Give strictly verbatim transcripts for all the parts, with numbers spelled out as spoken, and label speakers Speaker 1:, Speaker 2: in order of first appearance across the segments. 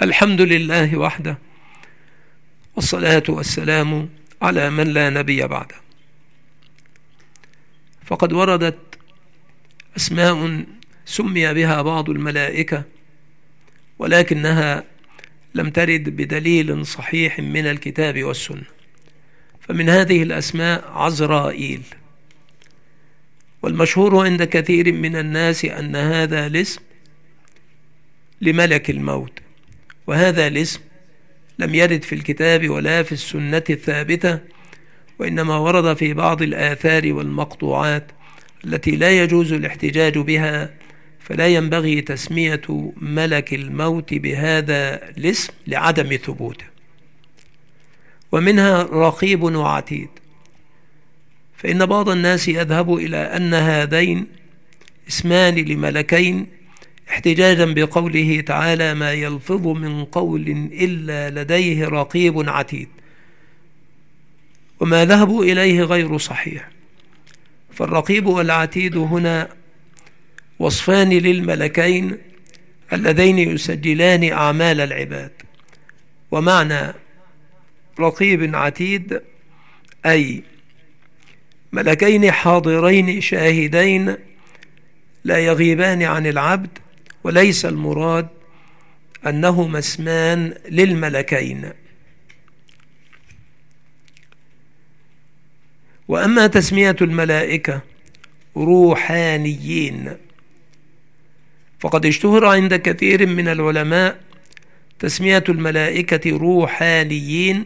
Speaker 1: الحمد لله وحده، والصلاة والسلام على من لا نبي بعده. فقد وردت أسماء سمي بها بعض الملائكة، ولكنها لم ترد بدليل صحيح من الكتاب والسنة. فمن هذه الأسماء عزرائيل، والمشهور عند كثير من الناس أن هذا الاسم لملك الموت، وهذا الاسم لم يرد في الكتاب ولا في السنة الثابتة، وإنما ورد في بعض الآثار والمقطوعات التي لا يجوز الاحتجاج بها، فلا ينبغي تسمية ملك الموت بهذا الاسم لعدم ثبوته. ومنها رقيب وعتيد، فإن بعض الناس يذهب إلى أن هذين اسمان لملكين احتجاجا بقوله تعالى: ما يلفظ من قول إلا لديه رقيب عتيد، وما ذهبوا إليه غير صحيح. فالرقيب والعتيد هنا وصفان للملكين اللذين يسجلان أعمال العباد. ومعنى رقيب عتيد أي ملكين حاضرين شاهدين لا يغيبان عن العبد، وليس المراد أنهما اسمان للملكين. وأما تسمية الملائكة روحانيين فقد اشتهر عند كثير من العلماء تسمية الملائكة روحانيين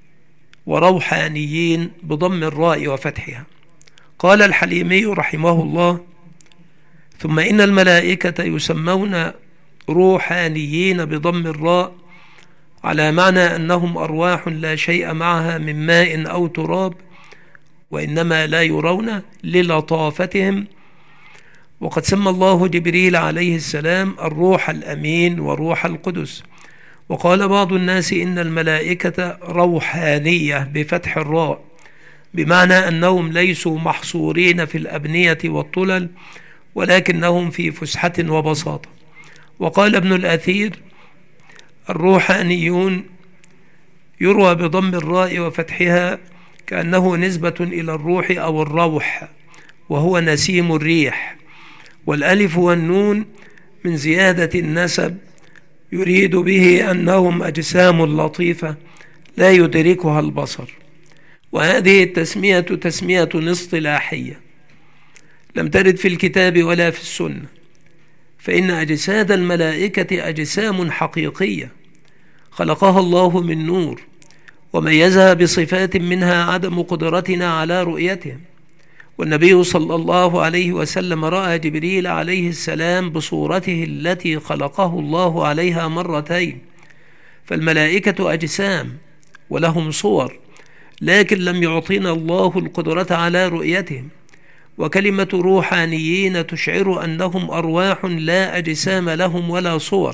Speaker 1: وروحانيين بضم الراء وفتحها. قال الحليمي رحمه الله: ثم إن الملائكة يسمون روحانيين بضم الراء على معنى أنهم أرواح لا شيء معها من ماء أو تراب، وإنما لا يرون للطافتهم. وقد سمى الله جبريل عليه السلام الروح الأمين وروح القدس. وقال بعض الناس إن الملائكة روحانية بفتح الراء، بمعنى أنهم ليسوا محصورين في الأبنية والطلل، ولكنهم في فسحة وبساطة. وقال ابن الأثير: الروحانيون يروى بضم الراء وفتحها كأنه نسبة إلى الروح أو الروح، وهو نسيم الريح، والألف والنون من زيادة النسب يريد به أنهم أجسام لطيفة لا يدركها البصر. وهذه التسمية تسمية اصطلاحية لم ترد في الكتاب ولا في السنة، فإن أجساد الملائكة أجسام حقيقية خلقها الله من نور، وميزها بصفات منها عدم قدرتنا على رؤيتهم. والنبي صلى الله عليه وسلم رأى جبريل عليه السلام بصورته التي خلقه الله عليها مرتين. فالملائكة أجسام ولهم صور، لكن لم يعطينا الله القدرة على رؤيتهم. وكلمة روحانيين تشعر أنهم أرواح لا أجسام لهم ولا صور.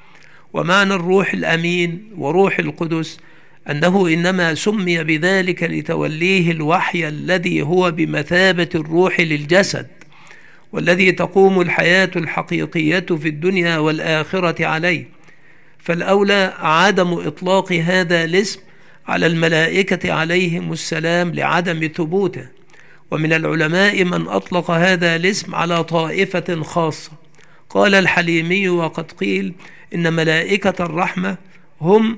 Speaker 1: ومعنى الروح الأمين وروح القدس أنه إنما سمي بذلك لتوليه الوحي الذي هو بمثابة الروح للجسد، والذي تقوم الحياة الحقيقية في الدنيا والآخرة عليه. فالأولى عدم إطلاق هذا الاسم على الملائكة عليهم السلام لعدم ثبوته. ومن العلماء من أطلق هذا الاسم على طائفة خاصة. قال الحليمي: وقد قيل إن ملائكة الرحمة هم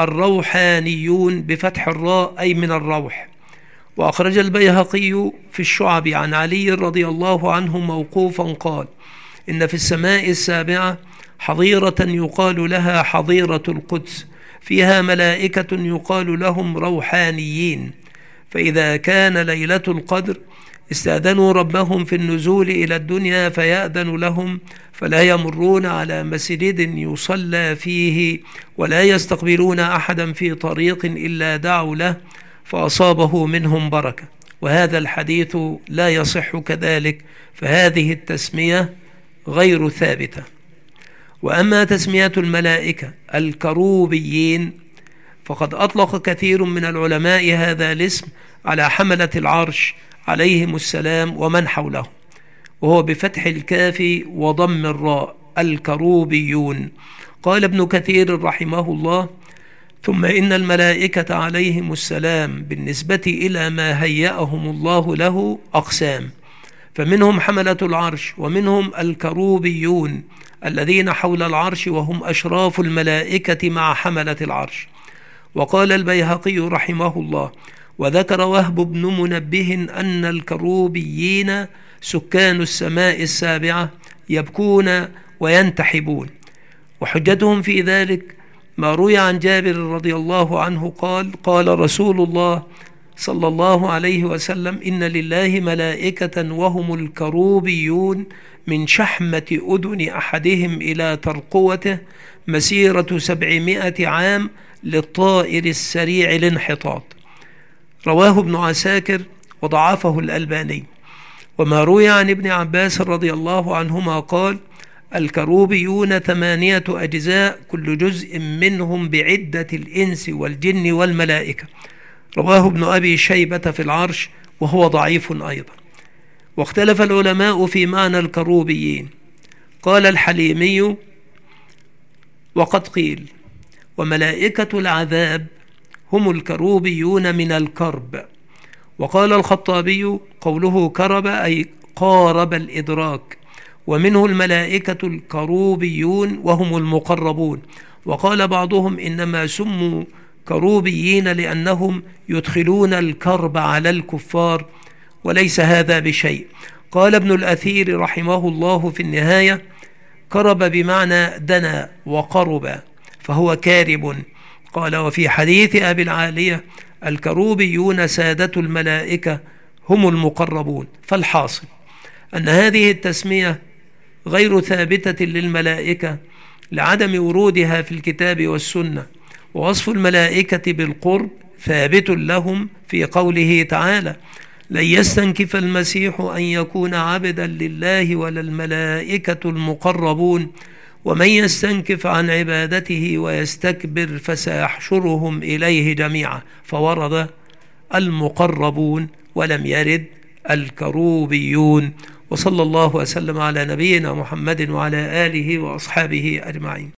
Speaker 1: الروحانيون بفتح الراء أي من الروح. وأخرج البيهقي في الشعب عن علي رضي الله عنه موقوفا قال: إن في السماء السابعة حظيرة يقال لها حظيرة القدس، فيها ملائكة يقال لهم روحانيين، فإذا كان ليلة القدر استأذنوا ربهم في النزول إلى الدنيا فيأذن لهم، فلا يمرون على مسجد يصلى فيه ولا يستقبلون أحدا في طريق إلا دعوا له فأصابه منهم بركة. وهذا الحديث لا يصح كذلك، فهذه التسمية غير ثابتة. وأما تسمية الملائكة الكروبيين فقد أطلق كثير من العلماء هذا الاسم على حملة العرش عليهم السلام ومن حوله، وهو بفتح الكاف وضم الراء الكروبيون. قال ابن كثير رحمه الله: ثم إن الملائكة عليهم السلام بالنسبة إلى ما هيأهم الله له أقسام، فمنهم حملة العرش، ومنهم الكروبيون الذين حول العرش وهم أشراف الملائكة مع حملة العرش. وقال البيهقي رحمه الله: وذكر وهب بن منبه أن الكروبيين سكان السماء السابعة يبكون وينتحبون، وحجتهم في ذلك ما روي عن جابر رضي الله عنه قال: قال رسول الله صلى الله عليه وسلم: إن لله ملائكة وهم الكروبيون من شحمة أذن أحدهم إلى ترقوته مسيرة سبعمائة عام للطائر السريع الانحطاط. رواه ابن عساكر وضعفه الألباني. وما روي عن ابن عباس رضي الله عنهما قال: الكروبيون ثمانية أجزاء كل جزء منهم بعدة الإنس والجن والملائكة. رواه ابن أبي شيبة في العرش وهو ضعيف أيضا. واختلف العلماء في معنى الكروبيين. قال الحليمي: وقد قيل: وملائكة العذاب هم الكروبيون من الكرب. وقال الخطابي: قوله كرب أي قارب الإدراك، ومنه الملائكة الكروبيون وهم المقربون. وقال بعضهم: إنما سموا كروبيين لأنهم يدخلون الكرب على الكفار، وليس هذا بشيء. قال ابن الأثير رحمه الله في النهاية: كرب بمعنى دنا وقرب، فهو كارب. قال: وفي حديث أبي العالية: الكروبيون سادة الملائكة هم المقربون. فالحاصل أن هذه التسمية غير ثابتة للملائكة لعدم ورودها في الكتاب والسنة، ووصف الملائكة بالقرب ثابت لهم في قوله تعالى: لن يستنكف المسيح أن يكون عبدا لله ولا الملائكة المقربون ومن يستنكف عن عبادته ويستكبر فسيحشرهم إليه جميعا. فورد المقربون ولم يرد الكروبيون. وصلى الله وسلم على نبينا محمد وعلى آله وأصحابه أجمعين.